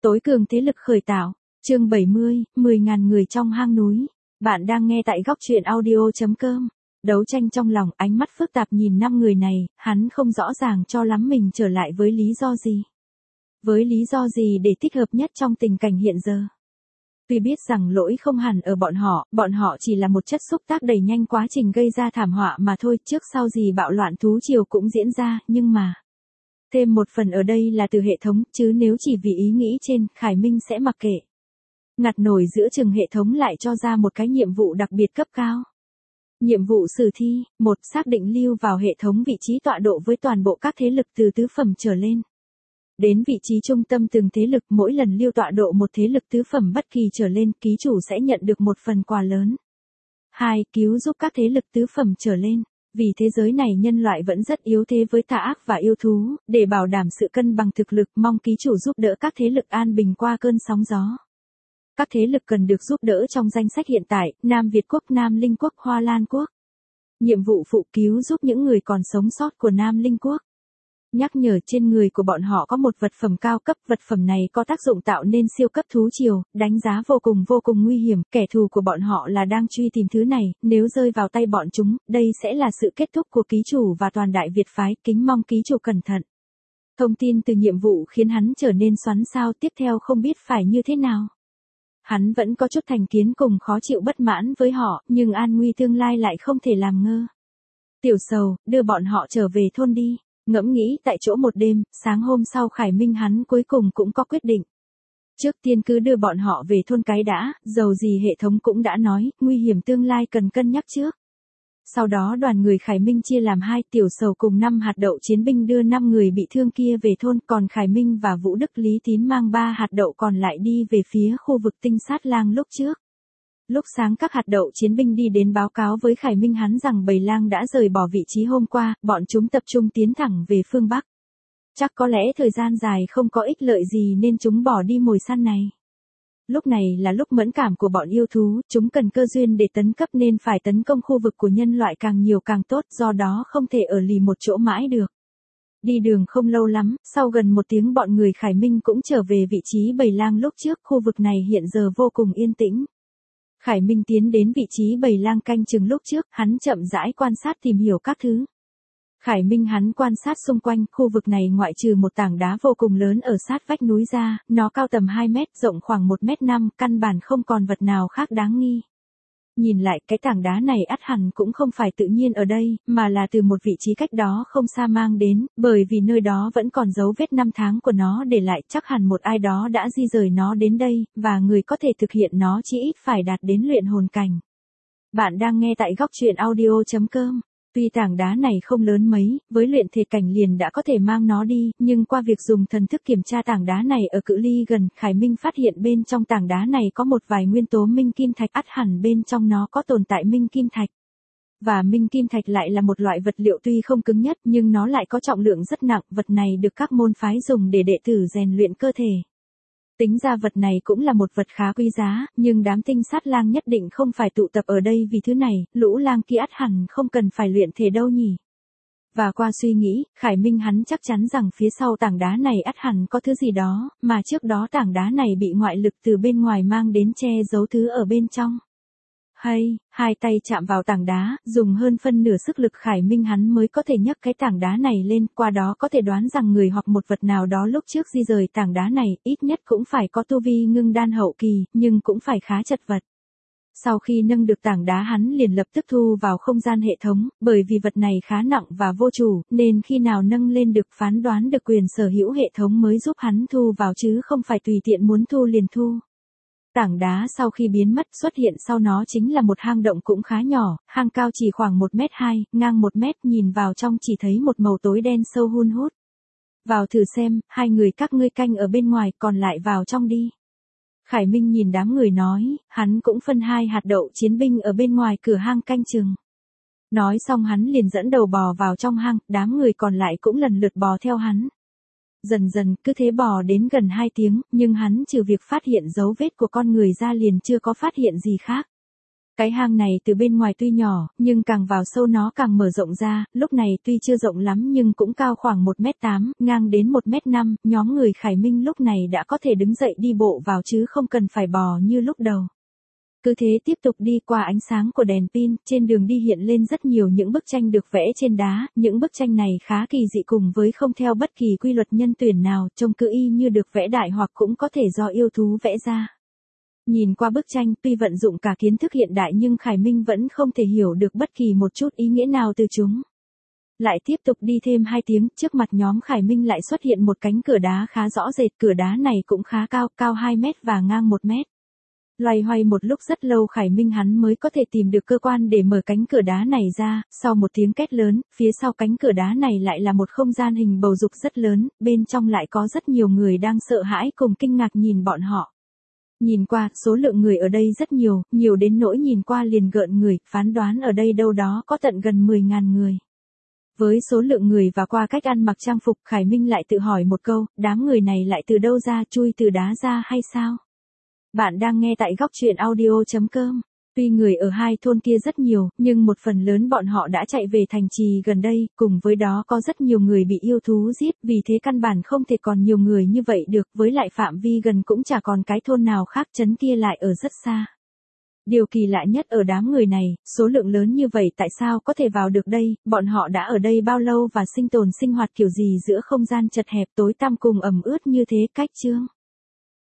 Tối cường thế lực khởi tạo, chương 70, 10.000 người trong hang núi. Bạn đang nghe tại góc truyện audio.com. Đấu tranh trong lòng, ánh mắt phức tạp nhìn 5 người này, hắn không rõ ràng cho lắm mình trở lại với lý do gì. Với lý do gì để thích hợp nhất trong tình cảnh hiện giờ. Tuy biết rằng lỗi không hẳn ở bọn họ chỉ là một chất xúc tác đẩy nhanh quá trình gây ra thảm họa mà thôi, trước sau gì bạo loạn thú triều cũng diễn ra, nhưng mà thêm một phần ở đây là từ hệ thống, chứ nếu chỉ vì ý nghĩ trên, Khải Minh sẽ mặc kệ. Ngặt nổi giữa chừng hệ thống lại cho ra một cái nhiệm vụ đặc biệt cấp cao. Nhiệm vụ sử thi, 1. Xác định lưu vào hệ thống vị trí tọa độ với toàn bộ các thế lực từ tứ phẩm trở lên. Đến vị trí trung tâm từng thế lực, mỗi lần lưu tọa độ một thế lực tứ phẩm bất kỳ trở lên, ký chủ sẽ nhận được một phần quà lớn. 2. Cứu giúp các thế lực tứ phẩm trở lên. Vì thế giới này nhân loại vẫn rất yếu thế với tà ác và yêu thú, để bảo đảm sự cân bằng thực lực, mong ký chủ giúp đỡ các thế lực an bình qua cơn sóng gió. Các thế lực cần được giúp đỡ trong danh sách hiện tại, Nam Việt Quốc, Nam Linh Quốc, Hoa Lan Quốc. Nhiệm vụ phụ cứu giúp những người còn sống sót của Nam Linh Quốc. Nhắc nhở trên người của bọn họ có một vật phẩm cao cấp, vật phẩm này có tác dụng tạo nên siêu cấp thú triều, đánh giá vô cùng nguy hiểm, kẻ thù của bọn họ là đang truy tìm thứ này, nếu rơi vào tay bọn chúng, đây sẽ là sự kết thúc của ký chủ và toàn Đại Việt phái, kính mong ký chủ cẩn thận. Thông tin từ nhiệm vụ khiến hắn trở nên xoắn xao, tiếp theo không biết phải như thế nào. Hắn vẫn có chút thành kiến cùng khó chịu bất mãn với họ, nhưng an nguy tương lai lại không thể làm ngơ. Tiểu Sầu, đưa bọn họ trở về thôn đi. Ngẫm nghĩ tại chỗ một đêm, sáng hôm sau Khải Minh hắn cuối cùng cũng có quyết định. Trước tiên cứ đưa bọn họ về thôn cái đã, dầu gì hệ thống cũng đã nói, nguy hiểm tương lai cần cân nhắc trước. Sau đó đoàn người Khải Minh chia làm 2, Tiểu Sầu cùng 5 hạt đậu chiến binh đưa 5 người bị thương kia về thôn, còn Khải Minh và Vũ Đức Lý Tín mang 3 hạt đậu còn lại đi về phía khu vực tinh sát lang lúc trước. Lúc sáng các hạt đậu chiến binh đi đến báo cáo với Khải Minh hắn rằng bầy lang đã rời bỏ vị trí hôm qua, bọn chúng tập trung tiến thẳng về phương Bắc. Chắc có lẽ thời gian dài không có ích lợi gì nên chúng bỏ đi mồi săn này. Lúc này là lúc mẫn cảm của bọn yêu thú, chúng cần cơ duyên để tấn cấp nên phải tấn công khu vực của nhân loại càng nhiều càng tốt, do đó không thể ở lì một chỗ mãi được. Đi đường không lâu lắm, sau gần 1 tiếng bọn người Khải Minh cũng trở về vị trí bầy lang lúc trước, khu vực này hiện giờ vô cùng yên tĩnh. Khải Minh tiến đến vị trí bầy lang canh chừng lúc trước, hắn chậm rãi quan sát tìm hiểu các thứ. Khải Minh hắn quan sát xung quanh, khu vực này ngoại trừ một tảng đá vô cùng lớn ở sát vách núi ra, nó cao tầm 2 mét, rộng khoảng 1,5 mét, căn bản không còn vật nào khác đáng nghi. Nhìn lại, cái tảng đá này ắt hẳn cũng không phải tự nhiên ở đây, mà là từ một vị trí cách đó không xa mang đến, bởi vì nơi đó vẫn còn dấu vết 5 tháng của nó để lại, chắc hẳn một ai đó đã di rời nó đến đây, và người có thể thực hiện nó chỉ ít phải đạt đến luyện hồn cảnh. Bạn đang nghe tại góc truyện audio.com. Tuy tảng đá này không lớn mấy, với luyện thể cảnh liền đã có thể mang nó đi, nhưng qua việc dùng thần thức kiểm tra tảng đá này ở cự ly gần, Khải Minh phát hiện bên trong tảng đá này có một vài nguyên tố minh kim thạch, ắt hẳn bên trong nó có tồn tại minh kim thạch. Và minh kim thạch lại là một loại vật liệu tuy không cứng nhất nhưng nó lại có trọng lượng rất nặng, vật này được các môn phái dùng để đệ tử rèn luyện cơ thể. Tính ra vật này cũng là một vật khá quý giá, nhưng đám tinh sát lang nhất định không phải tụ tập ở đây vì thứ này, lũ lang kia ắt hẳn không cần phải luyện thể đâu nhỉ. Và qua suy nghĩ, Khải Minh hắn chắc chắn rằng phía sau tảng đá này ắt hẳn có thứ gì đó, mà trước đó tảng đá này bị ngoại lực từ bên ngoài mang đến che giấu thứ ở bên trong. Hay, hai tay chạm vào tảng đá, dùng hơn phân nửa sức lực Khải Minh hắn mới có thể nhấc cái tảng đá này lên, qua đó có thể đoán rằng người hoặc một vật nào đó lúc trước di rời tảng đá này, ít nhất cũng phải có tu vi ngưng đan hậu kỳ, nhưng cũng phải khá chật vật. Sau khi nâng được tảng đá hắn liền lập tức thu vào không gian hệ thống, bởi vì vật này khá nặng và vô chủ, nên khi nào nâng lên được phán đoán được quyền sở hữu hệ thống mới giúp hắn thu vào chứ không phải tùy tiện muốn thu liền thu. Tảng đá sau khi biến mất xuất hiện sau nó chính là một hang động cũng khá nhỏ, hang cao chỉ khoảng 1,2 mét, ngang 1 mét, nhìn vào trong chỉ thấy một màu tối đen sâu hun hút. Vào thử xem, 2 người các ngươi canh ở bên ngoài, còn lại vào trong đi. Khải Minh nhìn đám người nói, hắn cũng phân 2 hạt đậu chiến binh ở bên ngoài cửa hang canh chừng. Nói xong hắn liền dẫn đầu bò vào trong hang, đám người còn lại cũng lần lượt bò theo hắn. Dần dần, cứ thế bò đến gần 2 tiếng, nhưng hắn trừ việc phát hiện dấu vết của con người ra liền chưa có phát hiện gì khác. Cái hang này từ bên ngoài tuy nhỏ, nhưng càng vào sâu nó càng mở rộng ra, lúc này tuy chưa rộng lắm nhưng cũng cao khoảng 1m8, ngang đến 1m5, nhóm người Khải Minh lúc này đã có thể đứng dậy đi bộ vào chứ không cần phải bò như lúc đầu. Cứ thế tiếp tục đi qua ánh sáng của đèn pin, trên đường đi hiện lên rất nhiều những bức tranh được vẽ trên đá, những bức tranh này khá kỳ dị cùng với không theo bất kỳ quy luật nhân tuyển nào, trông cứ y như được vẽ đại hoặc cũng có thể do yêu thú vẽ ra. Nhìn qua bức tranh, tuy vận dụng cả kiến thức hiện đại nhưng Khải Minh vẫn không thể hiểu được bất kỳ một chút ý nghĩa nào từ chúng. Lại tiếp tục đi thêm 2 tiếng, trước mặt nhóm Khải Minh lại xuất hiện một cánh cửa đá khá rõ rệt, cửa đá này cũng khá cao, cao 2 mét và ngang 1 mét. Loay hoay một lúc rất lâu Khải Minh hắn mới có thể tìm được cơ quan để mở cánh cửa đá này ra, sau một tiếng két lớn, phía sau cánh cửa đá này lại là một không gian hình bầu dục rất lớn, bên trong lại có rất nhiều người đang sợ hãi cùng kinh ngạc nhìn bọn họ. Nhìn qua, số lượng người ở đây rất nhiều, nhiều đến nỗi nhìn qua liền gợn người, phán đoán ở đây đâu đó có tận gần 10.000 người. Với số lượng người và qua cách ăn mặc trang phục, Khải Minh lại tự hỏi một câu, đám người này lại từ đâu ra, chui từ đá ra hay sao? Bạn đang nghe tại góc truyện audio.com. Tuy người ở hai thôn kia rất nhiều, nhưng một phần lớn bọn họ đã chạy về thành trì gần đây, cùng với đó có rất nhiều người bị yêu thú giết, vì thế căn bản không thể còn nhiều người như vậy được, với lại phạm vi gần cũng chả còn cái thôn nào khác, trấn kia lại ở rất xa. Điều kỳ lạ nhất ở đám người này, số lượng lớn như vậy tại sao có thể vào được đây, bọn họ đã ở đây bao lâu và sinh tồn sinh hoạt kiểu gì giữa không gian chật hẹp tối tăm cùng ẩm ướt như thế, cách chương.